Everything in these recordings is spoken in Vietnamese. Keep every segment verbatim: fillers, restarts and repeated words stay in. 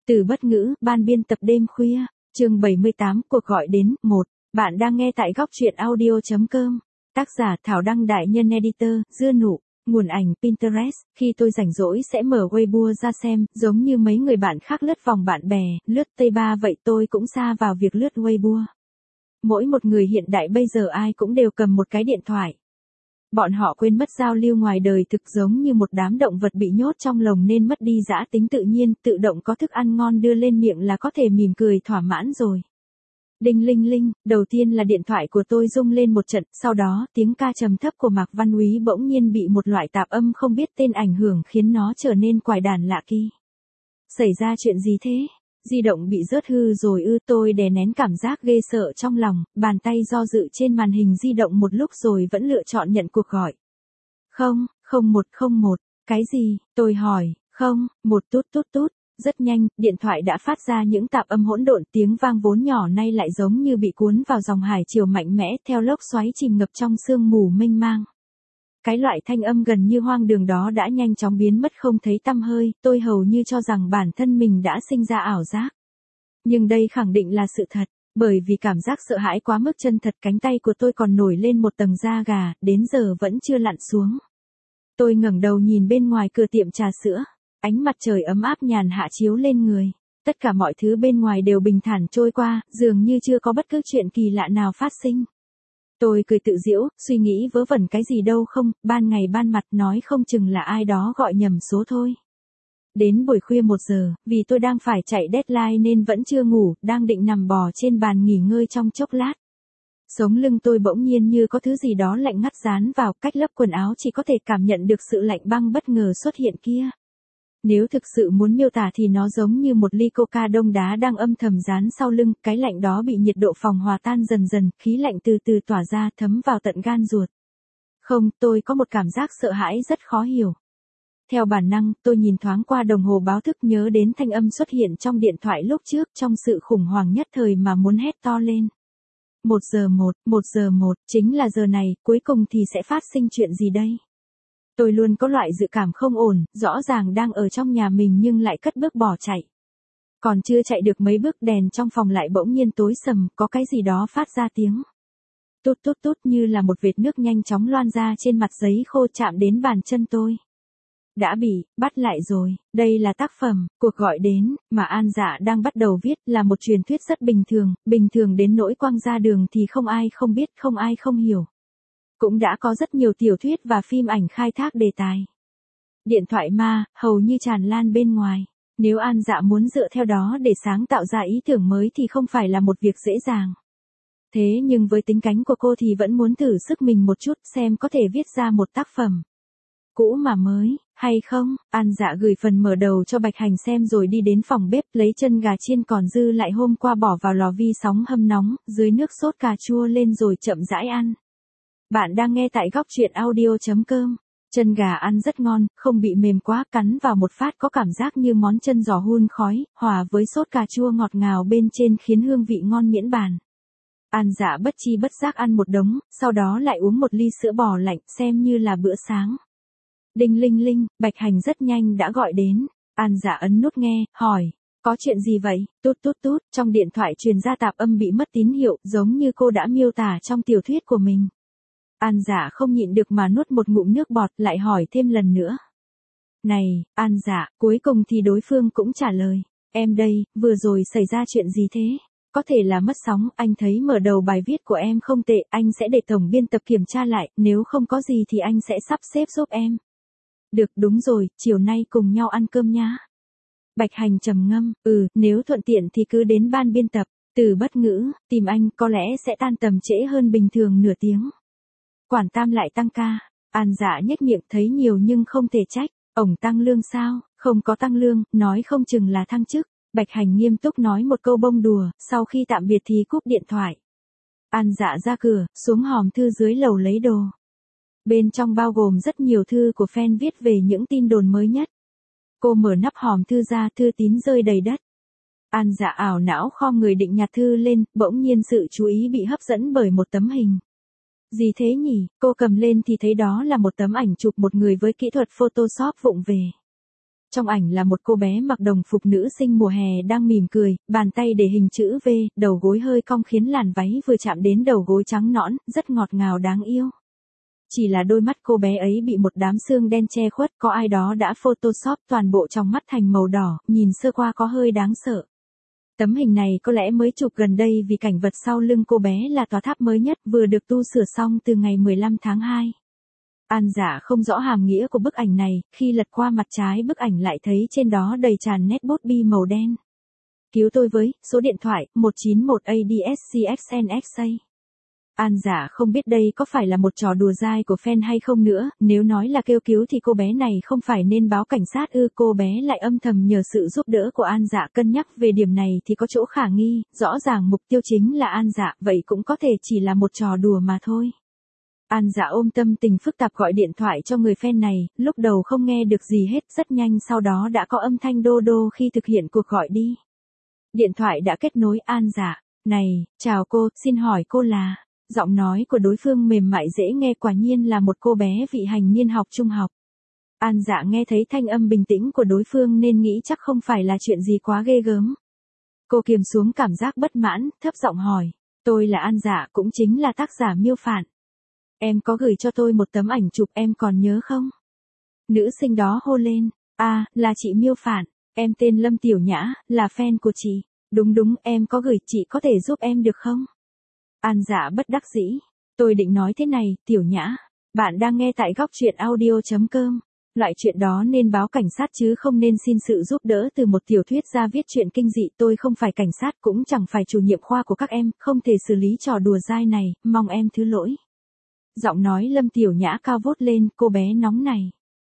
Từ bất ngữ, ban biên tập đêm khuya, chương bảy mươi tám, cuộc gọi đến, một. Bạn đang nghe tại góc truyện audio.com. Tác giả Thảo Đăng đại nhân editor, Dưa Nụ, nguồn ảnh Pinterest. Khi tôi rảnh rỗi sẽ mở Weibo ra xem, giống như mấy người bạn khác lướt vòng bạn bè, lướt Tây Ba vậy tôi cũng sa vào việc lướt Weibo. Mỗi một người hiện đại bây giờ ai cũng đều cầm một cái điện thoại. Bọn họ quên mất giao lưu ngoài đời thực, giống như một đám động vật bị nhốt trong lồng nên mất đi dã tính tự nhiên, tự động có thức ăn ngon đưa lên miệng là có thể mỉm cười thỏa mãn rồi. Đinh linh linh, đầu tiên là điện thoại của tôi rung lên một trận, sau đó tiếng ca trầm thấp của Mạc Văn Úy bỗng nhiên bị một loại tạp âm không biết tên ảnh hưởng khiến nó trở nên quái đản lạ kỳ. Xảy ra chuyện gì thế? Di động bị rớt hư rồi ư? Tôi đè nén cảm giác ghê sợ trong lòng, bàn tay do dự trên màn hình di động một lúc rồi vẫn lựa chọn nhận cuộc gọi. Không, không một không một, cái gì? Tôi hỏi, không, một tút tút tút. Rất nhanh, điện thoại đã phát ra những tạp âm hỗn độn, tiếng vang vốn nhỏ nay lại giống như bị cuốn vào dòng hải triều mạnh mẽ theo lốc xoáy chìm ngập trong sương mù mênh mang. Cái loại thanh âm gần như hoang đường đó đã nhanh chóng biến mất không thấy tăm hơi, tôi hầu như cho rằng bản thân mình đã sinh ra ảo giác. Nhưng đây khẳng định là sự thật, bởi vì cảm giác sợ hãi quá mức chân thật, cánh tay của tôi còn nổi lên một tầng da gà, đến giờ vẫn chưa lặn xuống. Tôi ngẩng đầu nhìn bên ngoài cửa tiệm trà sữa, ánh mặt trời ấm áp nhàn hạ chiếu lên người. Tất cả mọi thứ bên ngoài đều bình thản trôi qua, dường như chưa có bất cứ chuyện kỳ lạ nào phát sinh. Tôi cười tự giễu, suy nghĩ vớ vẩn cái gì đâu không, ban ngày ban mặt nói không chừng là ai đó gọi nhầm số thôi. Đến buổi khuya một giờ, vì tôi đang phải chạy deadline nên vẫn chưa ngủ, đang định nằm bò trên bàn nghỉ ngơi trong chốc lát. Sống lưng tôi bỗng nhiên như có thứ gì đó lạnh ngắt dán vào, cách lớp quần áo chỉ có thể cảm nhận được sự lạnh băng bất ngờ xuất hiện kia. Nếu thực sự muốn miêu tả thì nó giống như một ly coca đông đá đang âm thầm dán sau lưng, cái lạnh đó bị nhiệt độ phòng hòa tan dần dần, khí lạnh từ từ tỏa ra thấm vào tận gan ruột. Không, tôi có một cảm giác sợ hãi rất khó hiểu. Theo bản năng, tôi nhìn thoáng qua đồng hồ báo thức, nhớ đến thanh âm xuất hiện trong điện thoại lúc trước, trong sự khủng hoảng nhất thời mà muốn hét to lên. Một giờ một, một giờ một, chính là giờ này, cuối cùng thì sẽ phát sinh chuyện gì đây? Tôi luôn có loại dự cảm không ổn, rõ ràng đang ở trong nhà mình nhưng lại cất bước bỏ chạy. Còn chưa chạy được mấy bước đèn trong phòng lại bỗng nhiên tối sầm, có cái gì đó phát ra tiếng. Tút tút tút như là một vệt nước nhanh chóng loan ra trên mặt giấy khô chạm đến bàn chân tôi. Đã bị, bắt lại rồi, đây là tác phẩm, cuộc gọi đến, mà An Dạ đang bắt đầu viết là một truyền thuyết rất bình thường, bình thường đến nỗi quăng ra đường thì không ai không biết, không ai không hiểu. Cũng đã có rất nhiều tiểu thuyết và phim ảnh khai thác đề tài. Điện thoại ma, hầu như tràn lan bên ngoài. Nếu An Dạ muốn dựa theo đó để sáng tạo ra ý tưởng mới thì không phải là một việc dễ dàng. Thế nhưng với tính cách của cô thì vẫn muốn thử sức mình một chút xem có thể viết ra một tác phẩm cũ mà mới, hay không? An Dạ gửi phần mở đầu cho Bạch Hành xem rồi đi đến phòng bếp lấy chân gà chiên còn dư lại hôm qua bỏ vào lò vi sóng hâm nóng, dưới nước sốt cà chua lên rồi chậm rãi ăn. Bạn đang nghe tại góc truyện audio.com. Chân gà ăn rất ngon, không bị mềm quá, cắn vào một phát có cảm giác như món chân giò hun khói, hòa với sốt cà chua ngọt ngào bên trên khiến hương vị ngon miễn bàn. An Dạ bất chi bất giác ăn một đống, sau đó lại uống một ly sữa bò lạnh xem như là bữa sáng. Đinh linh linh, Bạch Hành rất nhanh đã gọi đến. An Dạ ấn nút nghe, hỏi, có chuyện gì vậy? Tút tút tút, trong điện thoại truyền ra tạp âm bị mất tín hiệu, giống như cô đã miêu tả trong tiểu thuyết của mình. An Dạ không nhịn được mà nuốt một ngụm nước bọt, lại hỏi thêm lần nữa. Này, An Dạ, cuối cùng thì đối phương cũng trả lời. Em đây, vừa rồi xảy ra chuyện gì thế? Có thể là mất sóng, anh thấy mở đầu bài viết của em không tệ, anh sẽ để tổng biên tập kiểm tra lại, nếu không có gì thì anh sẽ sắp xếp giúp em. Được, đúng rồi, chiều nay cùng nhau ăn cơm nhá. Bạch Hành trầm ngâm, ừ, nếu thuận tiện thì cứ đến ban biên tập. Từ bất ngữ, tìm anh có lẽ sẽ tan tầm trễ hơn bình thường nửa tiếng. Quản Tam lại tăng ca. An Dạ nhếch miệng, thấy nhiều nhưng không thể trách. Ổng tăng lương sao? Không có tăng lương, nói không chừng là thăng chức. Bạch Hành nghiêm túc nói một câu bông đùa, sau khi tạm biệt thì cúp điện thoại. An Dạ ra cửa, xuống hòm thư dưới lầu lấy đồ. Bên trong bao gồm rất nhiều thư của fan viết về những tin đồn mới nhất. Cô mở nắp hòm thư ra, thư tín rơi đầy đất. An Dạ ảo não khom người định nhặt thư lên, bỗng nhiên sự chú ý bị hấp dẫn bởi một tấm hình. Gì thế nhỉ? Cô cầm lên thì thấy đó là một tấm ảnh chụp một người với kỹ thuật Photoshop vụng về. Trong ảnh là một cô bé mặc đồng phục nữ sinh mùa hè đang mỉm cười, bàn tay để hình chữ V, đầu gối hơi cong khiến làn váy vừa chạm đến đầu gối trắng nõn, rất ngọt ngào đáng yêu. Chỉ là đôi mắt cô bé ấy bị một đám xương đen che khuất, có ai đó đã photoshop toàn bộ trong mắt thành màu đỏ, nhìn sơ qua có hơi đáng sợ. Tấm hình này có lẽ mới chụp gần đây vì cảnh vật sau lưng cô bé là tòa tháp mới nhất vừa được tu sửa xong từ ngày mười lăm tháng hai. An Dạ không rõ hàm nghĩa của bức ảnh này, khi lật qua mặt trái bức ảnh lại thấy trên đó đầy tràn nét bút bi màu đen. Cứu tôi với, số điện thoại, một chín một A D S C X N X A. An Dạ không biết đây có phải là một trò đùa dai của fan hay không nữa, nếu nói là kêu cứu thì cô bé này không phải nên báo cảnh sát ư, cô bé lại âm thầm nhờ sự giúp đỡ của An Dạ. Cân nhắc về điểm này thì có chỗ khả nghi, rõ ràng mục tiêu chính là An Dạ, vậy cũng có thể chỉ là một trò đùa mà thôi. An Dạ ôm tâm tình phức tạp gọi điện thoại cho người fan này, lúc đầu không nghe được gì hết, rất nhanh sau đó đã có âm thanh đô đô khi thực hiện cuộc gọi đi. Điện thoại đã kết nối. An Dạ, này, chào cô, xin hỏi cô là... Giọng nói của đối phương mềm mại dễ nghe, quả nhiên là một cô bé vị thành niên học trung học. An Dạ nghe thấy thanh âm bình tĩnh của đối phương nên nghĩ chắc không phải là chuyện gì quá ghê gớm. Cô kiềm xuống cảm giác bất mãn, thấp giọng hỏi, tôi là An Dạ, cũng chính là tác giả Miêu Phạn. Em có gửi cho tôi một tấm ảnh chụp, em còn nhớ không? Nữ sinh đó hô lên, à, là chị Miêu Phạn, em tên Lâm Tiểu Nhã, là fan của chị. Đúng đúng, em có gửi, chị có thể giúp em được không? An Dạ bất đắc dĩ, tôi định nói thế này, Tiểu Nhã, bạn đang nghe tại góc truyện audio chấm com. Loại chuyện đó nên báo cảnh sát chứ không nên xin sự giúp đỡ từ một tiểu thuyết gia viết truyện kinh dị. Tôi không phải cảnh sát cũng chẳng phải chủ nhiệm khoa của các em, không thể xử lý trò đùa dai này, mong em thứ lỗi. Giọng nói Lâm Tiểu Nhã cao vút lên, cô bé nóng này.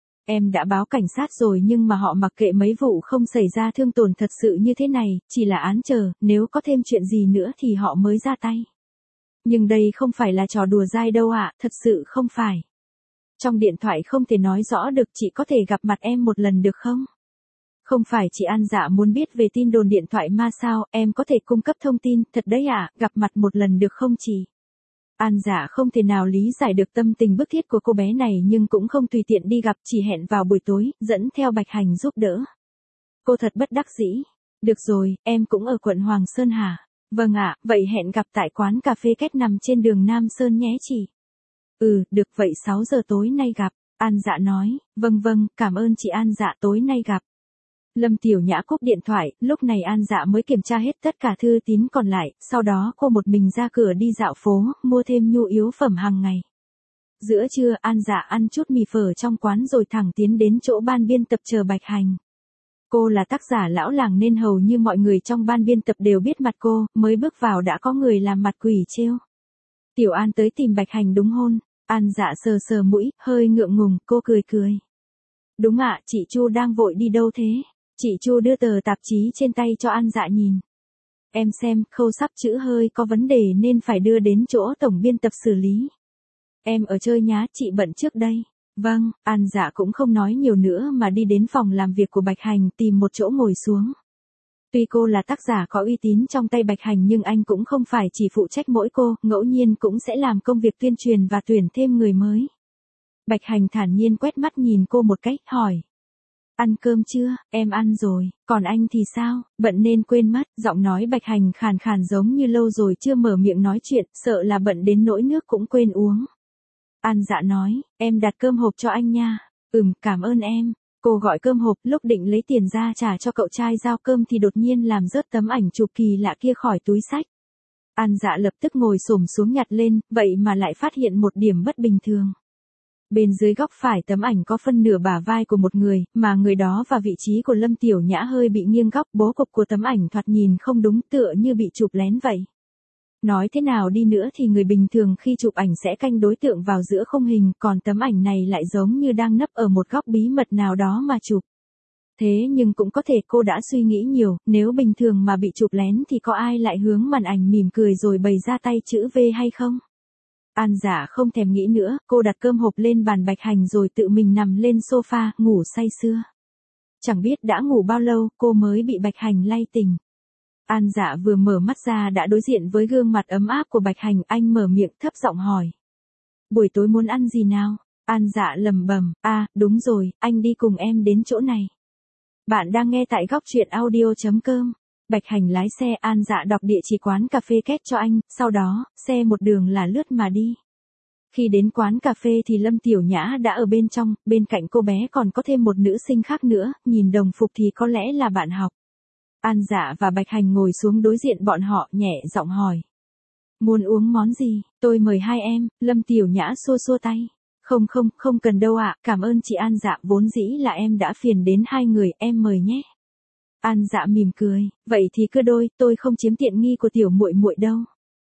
Em đã báo cảnh sát rồi nhưng mà họ mặc kệ mấy vụ không xảy ra thương tổn thật sự như thế này, chỉ là án chờ, nếu có thêm chuyện gì nữa thì họ mới ra tay. Nhưng đây không phải là trò đùa dai đâu ạ, thật sự không phải. Trong điện thoại không thể nói rõ được, chị có thể gặp mặt em một lần được không? Không phải chị An Dạ muốn biết về tin đồn điện thoại ma sao, em có thể cung cấp thông tin, thật đấy ạ, gặp mặt một lần được không chị? An Dạ không thể nào lý giải được tâm tình bức thiết của cô bé này nhưng cũng không tùy tiện đi gặp, chỉ hẹn vào buổi tối, dẫn theo Bạch Hành giúp đỡ. Cô thật bất đắc dĩ. Được rồi, em cũng ở quận Hoàng Sơn hả? Vâng ạ, vậy hẹn gặp tại quán cà phê Kết nằm trên đường Nam Sơn nhé chị. Ừ, được vậy sáu giờ tối nay gặp. An Dạ nói, vâng vâng, cảm ơn chị An Dạ, tối nay gặp. Lâm Tiểu Nhã cúp điện thoại, lúc này An Dạ mới kiểm tra hết tất cả thư tín còn lại, sau đó cô một mình ra cửa đi dạo phố, mua thêm nhu yếu phẩm hàng ngày. Giữa trưa, An Dạ ăn chút mì phở trong quán rồi thẳng tiến đến chỗ ban biên tập chờ Bạch Hành. Cô là tác giả lão làng nên hầu như mọi người trong ban biên tập đều biết mặt cô, mới bước vào đã có người làm mặt quỷ trêu. Tiểu An tới tìm Bạch Hành đúng hôn. An Dạ sờ sờ mũi, hơi ngượng ngùng, cô cười cười. Đúng ạ, chị Chu đang vội đi đâu thế? Chị Chu đưa tờ tạp chí trên tay cho An Dạ nhìn. Em xem, khâu sắp chữ hơi có vấn đề nên phải đưa đến chỗ tổng biên tập xử lý. Em ở chơi nhá, chị bận trước đây. Vâng, An Dạ cũng không nói nhiều nữa mà đi đến phòng làm việc của Bạch Hành tìm một chỗ ngồi xuống. Tuy cô là tác giả có uy tín trong tay Bạch Hành nhưng anh cũng không phải chỉ phụ trách mỗi cô, ngẫu nhiên cũng sẽ làm công việc tuyên truyền và tuyển thêm người mới. Bạch Hành thản nhiên quét mắt nhìn cô một cách, hỏi. Ăn cơm chưa? Em ăn rồi, còn anh thì sao? Bận nên quên mất, giọng nói Bạch Hành khàn khàn giống như lâu rồi chưa mở miệng nói chuyện, sợ là bận đến nỗi nước cũng quên uống. An Dạ nói, em đặt cơm hộp cho anh nha. Ừm, cảm ơn em. Cô gọi cơm hộp, lúc định lấy tiền ra trả cho cậu trai giao cơm thì đột nhiên làm rớt tấm ảnh chụp kỳ lạ kia khỏi túi xách. An Dạ lập tức ngồi xổm xuống nhặt lên, vậy mà lại phát hiện một điểm bất bình thường. Bên dưới góc phải tấm ảnh có phân nửa bả vai của một người, mà người đó và vị trí của Lâm Tiểu Nhã hơi bị nghiêng góc, bố cục của tấm ảnh thoạt nhìn không đúng, tựa như bị chụp lén vậy. Nói thế nào đi nữa thì người bình thường khi chụp ảnh sẽ canh đối tượng vào giữa khung hình, còn tấm ảnh này lại giống như đang nấp ở một góc bí mật nào đó mà chụp. Thế nhưng cũng có thể cô đã suy nghĩ nhiều, nếu bình thường mà bị chụp lén thì có ai lại hướng màn ảnh mỉm cười rồi bày ra tay chữ V hay không? An Dạ không thèm nghĩ nữa, cô đặt cơm hộp lên bàn Bạch Hành rồi tự mình nằm lên sofa, ngủ say sưa. Chẳng biết đã ngủ bao lâu, cô mới bị Bạch Hành lay tỉnh. An Dạ vừa mở mắt ra đã đối diện với gương mặt ấm áp của Bạch Hành, anh mở miệng thấp giọng hỏi. Buổi tối muốn ăn gì nào? An Dạ lẩm bẩm, à, đúng rồi, anh đi cùng em đến chỗ này. Bạn đang nghe tại góc truyện audio chấm com. Bạch Hành lái xe An Dạ đọc địa chỉ quán cà phê Két cho anh, sau đó, xe một đường là lướt mà đi. Khi đến quán cà phê thì Lâm Tiểu Nhã đã ở bên trong, bên cạnh cô bé còn có thêm một nữ sinh khác nữa, nhìn đồng phục thì có lẽ là bạn học. An Dạ và Bạch Hành ngồi xuống đối diện bọn họ, nhẹ giọng hỏi. Muốn uống món gì, tôi mời hai em. Lâm Tiểu Nhã xua xua tay. Không không, không cần đâu ạ, cảm ơn chị An Dạ, vốn dĩ là em đã phiền đến hai người, em mời nhé. An Dạ mỉm cười, vậy thì cứ đôi, tôi không chiếm tiện nghi của tiểu muội muội đâu.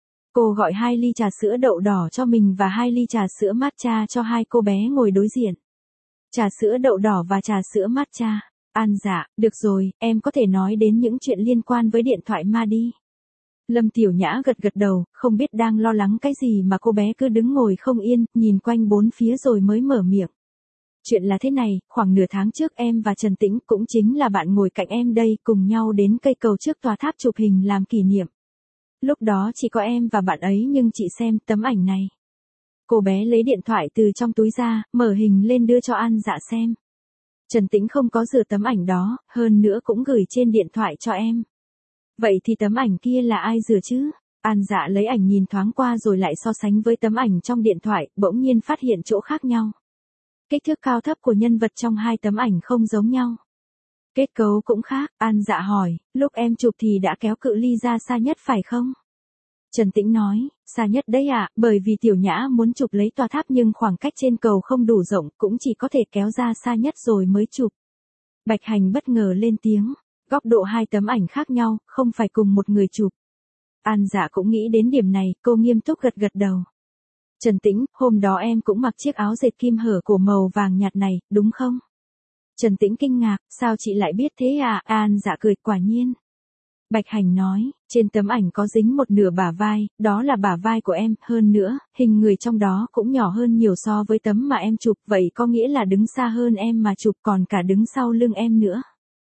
Cô gọi hai ly trà sữa đậu đỏ cho mình và hai ly trà sữa matcha cho hai cô bé ngồi đối diện. Trà sữa đậu đỏ và trà sữa matcha. An Dạ, được rồi, em có thể nói đến những chuyện liên quan với điện thoại ma đi. Lâm Tiểu Nhã gật gật đầu, không biết đang lo lắng cái gì mà cô bé cứ đứng ngồi không yên, nhìn quanh bốn phía rồi mới mở miệng. Chuyện là thế này, khoảng nửa tháng trước em và Trần Tĩnh, cũng chính là bạn ngồi cạnh em đây, cùng nhau đến cây cầu trước tòa tháp chụp hình làm kỷ niệm. Lúc đó chỉ có em và bạn ấy nhưng chị xem tấm ảnh này. Cô bé lấy điện thoại từ trong túi ra, mở hình lên đưa cho An Dạ xem. Trần Tĩnh không có rửa tấm ảnh đó, hơn nữa cũng gửi trên điện thoại cho em. Vậy thì tấm ảnh kia là ai rửa chứ? An Dạ lấy ảnh nhìn thoáng qua rồi lại so sánh với tấm ảnh trong điện thoại, bỗng nhiên phát hiện chỗ khác nhau. Kích thước cao thấp của nhân vật trong hai tấm ảnh không giống nhau. Kết cấu cũng khác, An Dạ hỏi, lúc em chụp thì đã kéo cự ly ra xa nhất phải không? Trần Tĩnh nói, xa nhất đấy ạ, à, bởi vì Tiểu Nhã muốn chụp lấy tòa tháp nhưng khoảng cách trên cầu không đủ rộng, cũng chỉ có thể kéo ra xa nhất rồi mới chụp. Bạch Hành bất ngờ lên tiếng. Góc độ hai tấm ảnh khác nhau, không phải cùng một người chụp. An Dạ cũng nghĩ đến điểm này, cô nghiêm túc gật gật đầu. Trần Tĩnh, hôm đó em cũng mặc chiếc áo dệt kim hở cổ màu vàng nhạt này, đúng không? Trần Tĩnh kinh ngạc, sao chị lại biết thế à? An Dạ cười, quả nhiên. Bạch Hành nói, trên tấm ảnh có dính một nửa bả vai, đó là bả vai của em, hơn nữa, hình người trong đó cũng nhỏ hơn nhiều so với tấm mà em chụp, vậy có nghĩa là đứng xa hơn em mà chụp còn cả đứng sau lưng em nữa.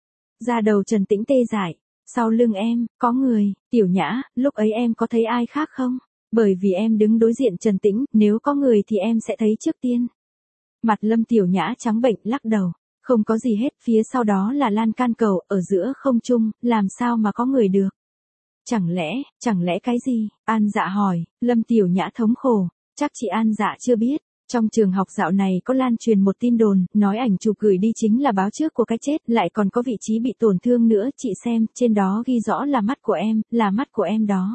Da đầu Trần Tĩnh tê dại, sau lưng em, có người. Tiểu Nhã, lúc ấy em có thấy ai khác không? Bởi vì em đứng đối diện Trần Tĩnh, nếu có người thì em sẽ thấy trước tiên. Mặt Lâm Tiểu Nhã trắng bệch lắc đầu, không có gì hết, phía sau đó là lan can cầu, ở giữa không trung, làm sao mà có người được? Chẳng lẽ, chẳng lẽ cái gì? An Dạ hỏi. Lâm Tiểu Nhã thống khổ, chắc chị An Dạ chưa biết. Trong trường học dạo này có lan truyền một tin đồn, nói ảnh chụp gửi đi chính là báo trước của cái chết, lại còn có vị trí bị tổn thương nữa, chị xem, trên đó ghi rõ là mắt của em, là mắt của em đó.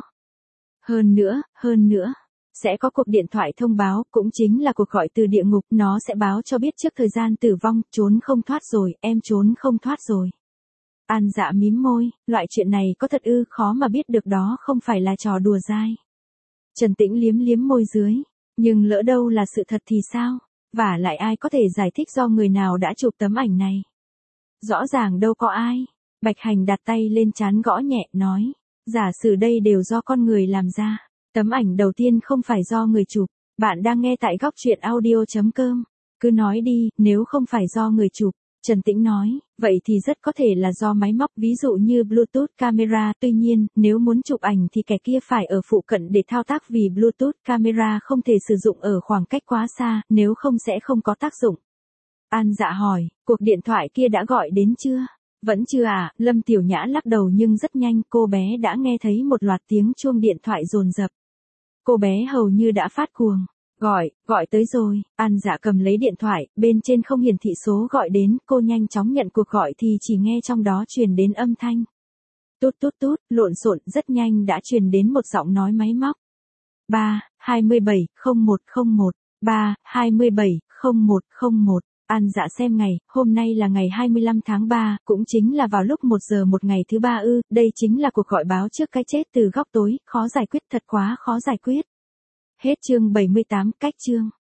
Hơn nữa, hơn nữa, sẽ có cuộc điện thoại thông báo, cũng chính là cuộc gọi từ địa ngục, nó sẽ báo cho biết trước thời gian tử vong, trốn không thoát rồi, em trốn không thoát rồi. An Dạ mím môi, loại chuyện này có thật ư, khó mà biết được đó không phải là trò đùa dai. Trần Tĩnh liếm liếm môi dưới. Nhưng lỡ đâu là sự thật thì sao? Và lại ai có thể giải thích do người nào đã chụp tấm ảnh này? Rõ ràng đâu có ai. Bạch Hành đặt tay lên trán gõ nhẹ, nói. Giả sử đây đều do con người làm ra. Tấm ảnh đầu tiên không phải do người chụp. Bạn đang nghe tại góc truyện audio chấm com. Cứ nói đi, nếu không phải do người chụp. Trần Tĩnh nói, vậy thì rất có thể là do máy móc, ví dụ như Bluetooth camera, tuy nhiên, nếu muốn chụp ảnh thì kẻ kia phải ở phụ cận để thao tác vì Bluetooth camera không thể sử dụng ở khoảng cách quá xa, nếu không sẽ không có tác dụng. An Dạ hỏi, cuộc điện thoại kia đã gọi đến chưa? Vẫn chưa à? Lâm Tiểu Nhã lắc đầu nhưng rất nhanh cô bé đã nghe thấy một loạt tiếng chuông điện thoại dồn dập. Cô bé hầu như đã phát cuồng. Gọi, gọi tới rồi. An Dạ cầm lấy điện thoại, bên trên không hiển thị số gọi đến, cô nhanh chóng nhận cuộc gọi thì chỉ nghe trong đó truyền đến âm thanh. Tút tút tút, lộn xộn, rất nhanh đã truyền đến một giọng nói máy móc. ba, hai bảy, không một không một, ba, hai bảy, không một không một. An Dạ xem ngày, hôm nay là ngày hai mươi lăm tháng ba, cũng chính là vào lúc một giờ một ngày thứ ba ư, đây chính là cuộc gọi báo trước cái chết từ góc tối, khó giải quyết, thật quá khó giải quyết. Hết chương bảy mươi tám, cách chương.